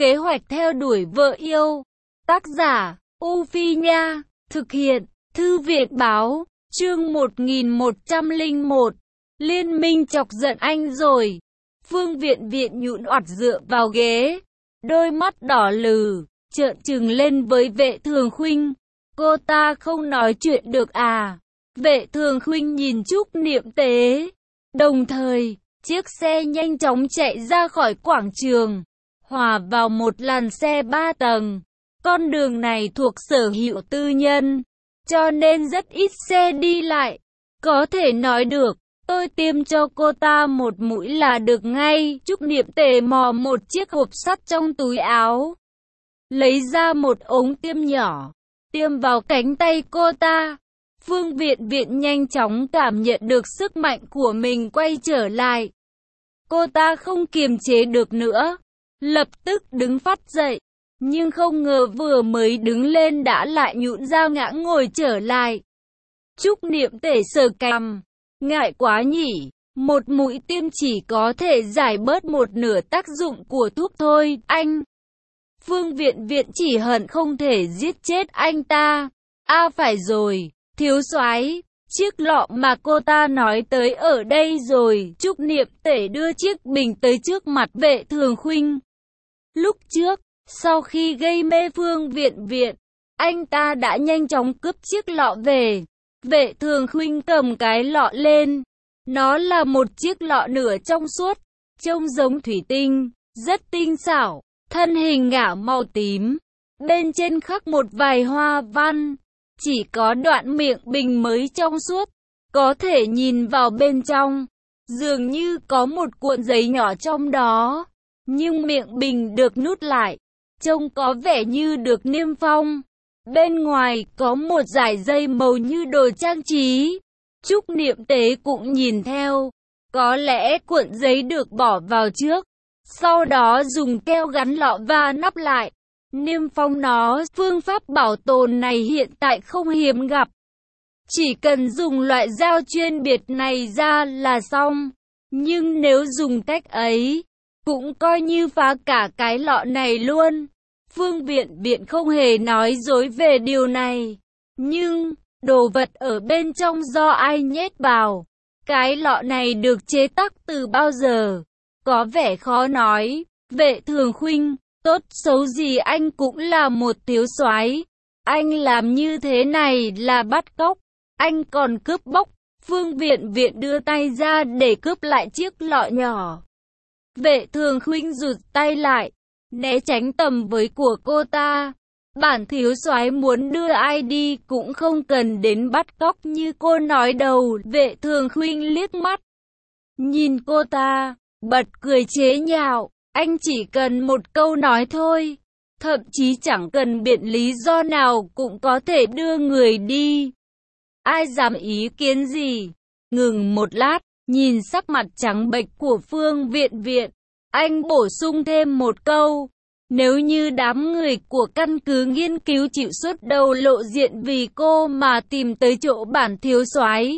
Kế hoạch theo đuổi vợ yêu. Tác giả, U Phi Nha. Thực hiện, Thư viện Báo. Chương 1101. Liên minh chọc giận anh rồi. Phương Viện Viện nhũn oặt dựa vào ghế. Đôi mắt đỏ lừ, trợn trừng lên với Vệ Thường Khuynh. Cô ta không nói chuyện được à? Vệ Thường Khuynh nhìn Trúc Niệm Tế. Đồng thời, chiếc xe nhanh chóng chạy ra khỏi quảng trường, hòa vào một làn xe 3 tầng. Con đường này thuộc sở hữu tư nhân, cho nên rất ít xe đi lại. Có thể nói được, tôi tiêm cho cô ta một mũi là được ngay. Trúc Niệm Tề mò một chiếc hộp sắt trong túi áo, lấy ra một ống tiêm nhỏ, tiêm vào cánh tay cô ta. Phương Viện Viện nhanh chóng cảm nhận được sức mạnh của mình quay trở lại. Cô ta không kiềm chế được nữa, lập tức đứng phắt dậy. Nhưng không ngờ vừa mới đứng lên đã lại nhũn ra ngã ngồi trở lại. Trúc Niệm Tề sờ cằm, ngại quá nhỉ, một mũi tiêm chỉ có thể giải bớt một nửa tác dụng của thuốc thôi, anh. Phương Viện Viện chỉ hận không thể giết chết anh ta. À phải rồi, thiếu soái, chiếc lọ mà cô ta nói tới ở đây rồi. Trúc Niệm Tề đưa chiếc bình tới trước mặt Vệ Thường Khuynh. Lúc trước, sau khi gây mê Phương Viện Viện, anh ta đã nhanh chóng cướp chiếc lọ về. Vệ Thường Khuynh cầm cái lọ lên. Nó là một chiếc lọ nửa trong suốt, trông giống thủy tinh, rất tinh xảo, thân hình ngả màu tím. Bên trên khắc một vài hoa văn. Chỉ có đoạn miệng bình mới trong suốt, có thể nhìn vào bên trong. Dường như có một cuộn giấy nhỏ trong đó, nhưng miệng bình được nút lại, trông có vẻ như được niêm phong. Bên ngoài có một dải dây màu như đồ trang trí. Trúc Niệm Tế cũng nhìn theo. Có lẽ cuộn giấy được bỏ vào trước, sau đó dùng keo gắn lọ và nắp lại, niêm phong nó. Phương pháp bảo tồn này hiện tại không hiếm gặp. Chỉ cần dùng loại dao chuyên biệt này ra là xong. Nhưng nếu dùng cách ấy, cũng coi như phá cả cái lọ này luôn. Phương Viện Viện không hề nói dối về điều này. Nhưng, đồ vật ở bên trong do ai nhét vào? Cái lọ này được chế tác từ bao giờ? Có vẻ khó nói. Vệ Thường Khuynh, tốt xấu gì anh cũng là một thiếu soái. Anh làm như thế này là bắt cóc. Anh còn cướp bóc. Phương Viện Viện đưa tay ra để cướp lại chiếc lọ nhỏ. Vệ Thường Khuynh rụt tay lại, né tránh tầm với của cô ta. Bản thiếu soái muốn đưa ai đi cũng không cần đến bắt cóc như cô nói đâu. Vệ Thường Khuynh liếc mắt nhìn cô ta, bật cười chế nhạo. Anh chỉ cần một câu nói thôi, thậm chí chẳng cần biện lý do nào cũng có thể đưa người đi. Ai dám ý kiến gì? Ngừng một lát, nhìn sắc mặt trắng bệch của Phương Viện Viện, anh bổ sung thêm một câu. Nếu như đám người của căn cứ nghiên cứu chịu xuất đầu lộ diện vì cô mà tìm tới chỗ bản thiếu soái,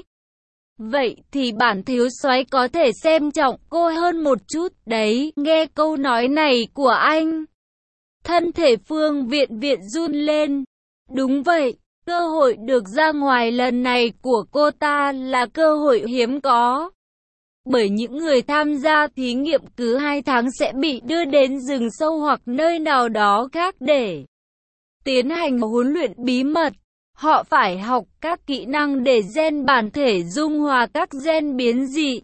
vậy thì bản thiếu soái có thể xem trọng cô hơn một chút đấy. Nghe câu nói này của anh, thân thể Phương Viện Viện run lên. Đúng vậy, cơ hội được ra ngoài lần này của cô ta là cơ hội hiếm có. Bởi những người tham gia thí nghiệm cứ 2 tháng sẽ bị đưa đến rừng sâu hoặc nơi nào đó khác để tiến hành huấn luyện bí mật. Họ phải học các kỹ năng để gen bản thể dung hòa các gen biến dị.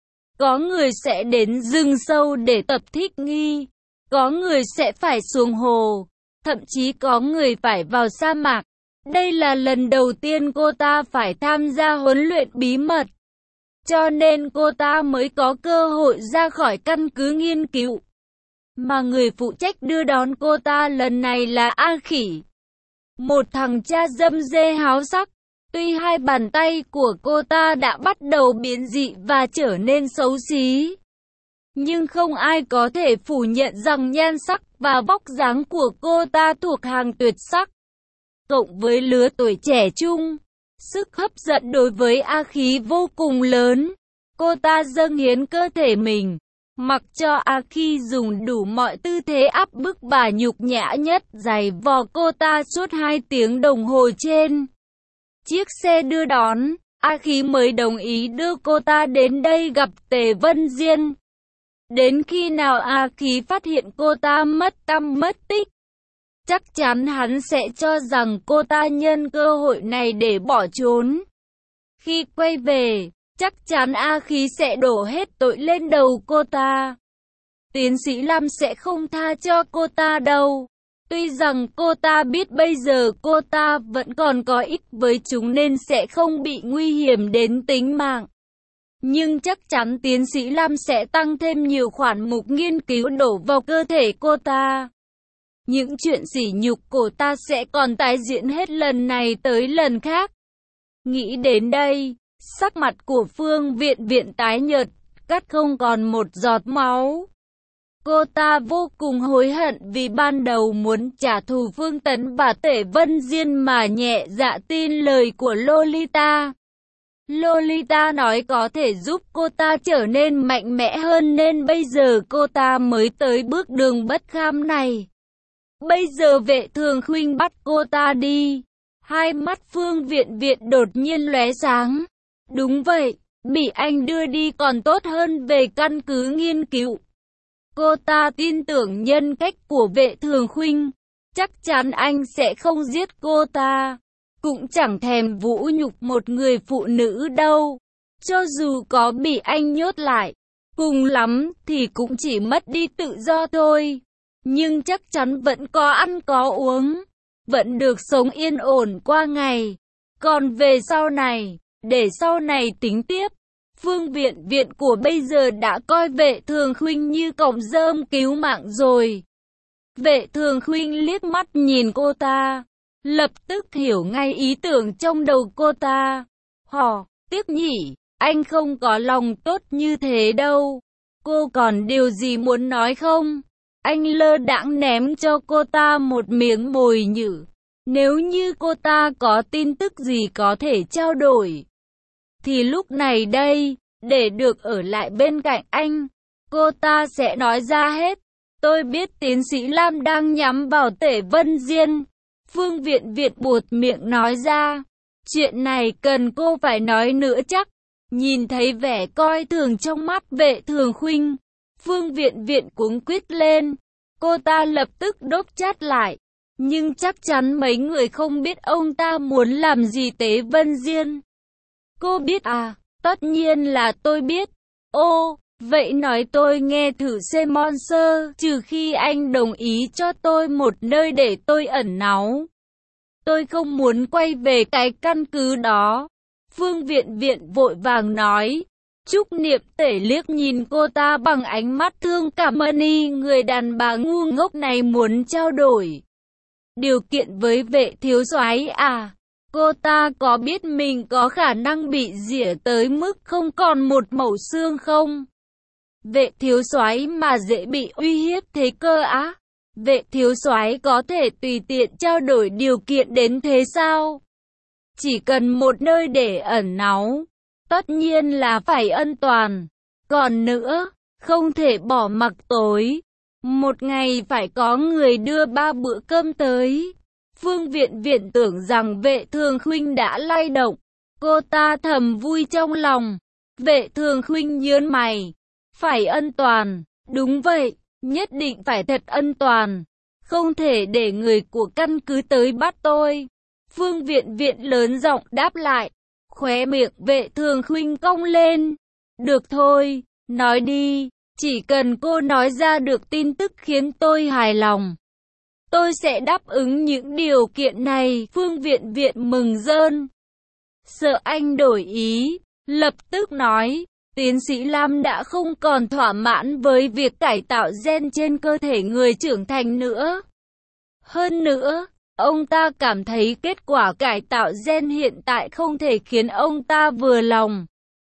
Có người sẽ đến rừng sâu để tập thích nghi, có người sẽ phải xuống hồ, thậm chí có người phải vào sa mạc. Đây là lần đầu tiên cô ta phải tham gia huấn luyện bí mật, cho nên cô ta mới có cơ hội ra khỏi căn cứ nghiên cứu. Mà người phụ trách đưa đón cô ta lần này là A Khỉ, một thằng cha dâm dê háo sắc. Tuy hai bàn tay của cô ta đã bắt đầu biến dị và trở nên xấu xí, nhưng không ai có thể phủ nhận rằng nhan sắc và vóc dáng của cô ta thuộc hàng tuyệt sắc. Cộng với lứa tuổi trẻ trung, sức hấp dẫn đối với A Khí vô cùng lớn. Cô ta dâng hiến cơ thể mình, Mặc cho Aki dùng đủ mọi tư thế áp bức và nhục nhã nhất, giày vò cô ta suốt 2 tiếng đồng hồ trên chiếc xe đưa đón, Aki mới đồng ý đưa cô ta đến đây gặp Tề Vân Diên. Đến khi nào Aki phát hiện cô ta mất tăm mất tích, chắc chắn hắn sẽ cho rằng cô ta nhân cơ hội này để bỏ trốn. Khi quay về, chắc chắn Aki sẽ đổ hết tội lên đầu cô ta. Tiến sĩ Lam sẽ không tha cho cô ta đâu. Tuy rằng cô ta biết bây giờ cô ta vẫn còn có ích với chúng nên sẽ không bị nguy hiểm đến tính mạng. Nhưng chắc chắn tiến sĩ Lam sẽ tăng thêm nhiều khoản mục nghiên cứu đổ vào cơ thể cô ta. Những chuyện sỉ nhục cô ta sẽ còn tái diễn hết lần này tới lần khác. Nghĩ đến đây, sắc mặt của Phương Viện Viện tái nhợt, cắt không còn một giọt máu. Cô ta vô cùng hối hận vì ban đầu muốn trả thù Phương Tấn và Tề Vân Diên mà nhẹ dạ tin lời của Lolita. Lolita nói có thể giúp cô ta trở nên mạnh mẽ hơn nên bây giờ cô ta mới tới bước đường bất kham này. Bây giờ Vệ Thường Khuynh bắt cô ta đi. Hai mắt Phương Viện Viện đột nhiên lóe sáng. Đúng vậy, bị anh đưa đi còn tốt hơn về căn cứ nghiên cứu. Cô ta tin tưởng nhân cách của Vệ Thường Khuynh. Chắc chắn anh sẽ không giết cô ta. Cũng chẳng thèm vũ nhục một người phụ nữ đâu. Cho dù có bị anh nhốt lại, cùng lắm thì cũng chỉ mất đi tự do thôi. Nhưng chắc chắn vẫn có ăn có uống, vẫn được sống yên ổn qua ngày. Còn về sau này, để sau này tính tiếp. Phương Viện Viện của bây giờ đã coi Vệ Thường Khuynh như cọng rơm cứu mạng rồi. Vệ Thường Khuynh liếc mắt nhìn cô ta, lập tức hiểu ngay ý tưởng trong đầu cô ta. Tiếc nhỉ, anh không có lòng tốt như thế đâu. Cô còn điều gì muốn nói không? Anh lơ đãng ném cho cô ta một miếng mồi nhử. Nếu như cô ta có tin tức gì có thể trao đổi, thì lúc này đây, để được ở lại bên cạnh anh, cô ta sẽ nói ra hết. Tôi biết tiến sĩ Lam đang nhắm vào Tề Vân Diên. Phương Viện Viện buột miệng nói ra. Chuyện này cần cô phải nói nữa chắc. Nhìn thấy vẻ coi thường trong mắt Vệ Thường Khuynh, Phương Viện Viện cuống quýt lên. Cô ta lập tức đốc chát lại. Nhưng chắc chắn mấy người không biết ông ta muốn làm gì Tề Vân Diên. Cô biết à? Tất nhiên là tôi biết. Ô, vậy nói tôi nghe thử xem Monster, trừ khi anh đồng ý cho tôi một nơi để tôi ẩn náu. Tôi không muốn quay về cái căn cứ đó. Phương Viện Viện vội vàng nói. Trúc Niệm Tể liếc nhìn cô ta bằng ánh mắt thương cảm. Người đàn bà ngu ngốc này muốn trao đổi điều kiện với Vệ thiếu soái à? Cô ta có biết mình có khả năng bị rỉa tới mức không còn một mẩu xương không? Vệ thiếu soái mà dễ bị uy hiếp thế cơ á? Vệ thiếu soái có thể tùy tiện trao đổi điều kiện đến thế sao? Chỉ cần một nơi để ẩn náu, tất nhiên là phải an toàn. Còn nữa, không thể bỏ mặc tối. Một ngày phải có người đưa 3 bữa cơm tới. Phương Viện Viện tưởng rằng Vệ Thường Khuynh đã lay động. Cô ta thầm vui trong lòng. Vệ Thường Khuynh nhớn mày. Phải an toàn. Đúng vậy, nhất định phải thật an toàn. Không thể để người của căn cứ tới bắt tôi. Phương Viện Viện lớn giọng đáp lại. Khóe miệng Vệ Thường Khuynh cong lên. Được thôi, nói đi. Chỉ cần cô nói ra được tin tức khiến tôi hài lòng, tôi sẽ đáp ứng những điều kiện này. Phương Viện Viện mừng rơn. Sợ anh đổi ý, lập tức nói. Tiến sĩ Lam đã không còn thỏa mãn với việc cải tạo gen trên cơ thể người trưởng thành nữa. Hơn nữa, ông ta cảm thấy kết quả cải tạo gen hiện tại không thể khiến ông ta vừa lòng.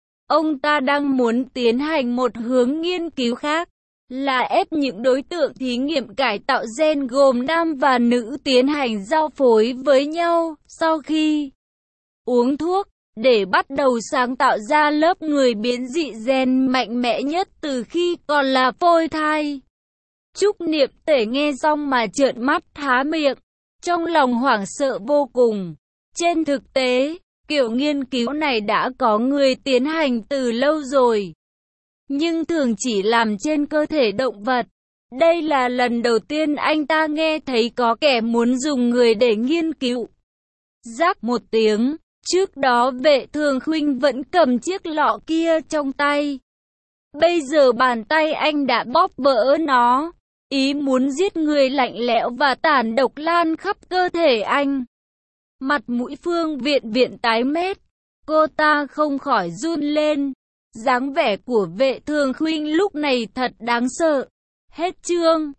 Ông ta đang muốn tiến hành một hướng nghiên cứu khác, là ép những đối tượng thí nghiệm cải tạo gen gồm nam và nữ tiến hành giao phối với nhau. Sau khi uống thuốc, để bắt đầu sáng tạo ra lớp người biến dị gen mạnh mẽ nhất từ khi còn là phôi thai. Trúc Niệm Tể nghe xong mà trợn mắt há miệng, trong lòng hoảng sợ vô cùng. Trên thực tế, kiểu nghiên cứu này đã có người tiến hành từ lâu rồi, nhưng thường chỉ làm trên cơ thể động vật. Đây là lần đầu tiên anh ta nghe thấy có kẻ muốn dùng người để nghiên cứu. Rắc một tiếng, trước đó Vệ Thường Khuynh vẫn cầm chiếc lọ kia trong tay. Bây giờ bàn tay anh đã bóp vỡ nó. Ý muốn giết người lạnh lẽo và tàn độc lan khắp cơ thể anh. Mặt mũi Phương Viện Viện tái mét, cô ta không khỏi run lên. Dáng vẻ của Vệ Thường Khuynh lúc này thật đáng sợ. Hết chương.